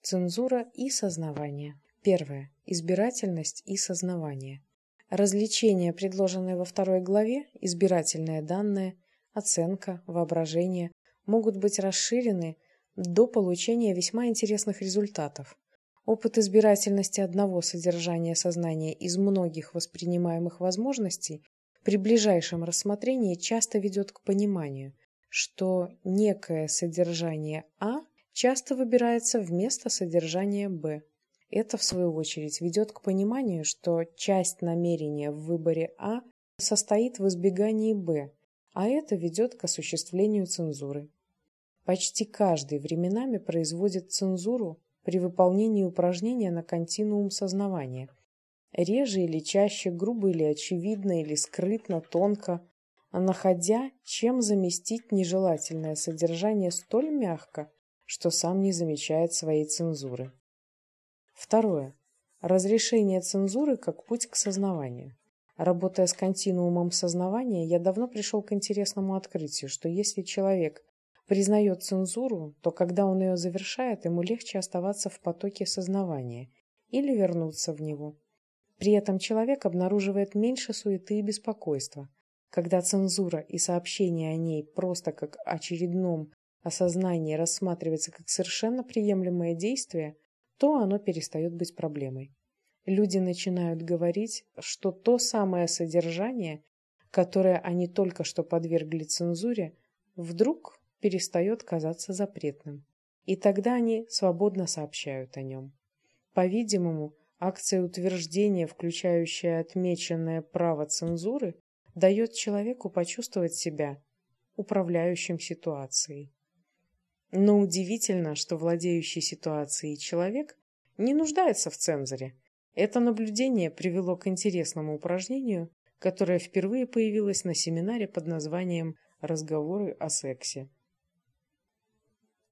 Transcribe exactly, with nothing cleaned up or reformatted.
Цензура и сознавание. Первое. Избирательность и сознавание. Развлечения, предложенные во второй главе, избирательные данные, оценка, воображение, могут быть расширены до получения весьма интересных результатов. Опыт избирательности одного содержания сознания из многих воспринимаемых возможностей при ближайшем рассмотрении часто ведет к пониманию, что некое содержание А часто выбирается вместо содержания Б. Это, в свою очередь, ведет к пониманию, что часть намерения в выборе А состоит в избегании Б, а это ведет к осуществлению цензуры. Почти каждый временами производит цензуру при выполнении упражнения на континуум сознавания. Реже или чаще, грубо или очевидно, или скрытно, тонко, находя, чем заместить нежелательное содержание столь мягко, что сам не замечает своей цензуры. Второе. Разрешение цензуры как путь к сознаванию. Работая с континуумом сознавания, я давно пришел к интересному открытию, что если человек признает цензуру, то когда он ее завершает, ему легче оставаться в потоке сознавания или вернуться в него. При этом человек обнаруживает меньше суеты и беспокойства. Когда цензура и сообщение о ней просто как очередном осознании рассматривается как совершенно приемлемое действие, то оно перестает быть проблемой. Люди начинают говорить, что то самое содержание, которое они только что подвергли цензуре, вдруг перестает казаться запретным. И тогда они свободно сообщают о нем. По-видимому, акция утверждения, включающая отмеченное право цензуры, дает человеку почувствовать себя управляющим ситуацией. Но удивительно, что владеющий ситуацией человек не нуждается в цензоре. Это наблюдение привело к интересному упражнению, которое впервые появилось на семинаре под названием «Разговоры о сексе».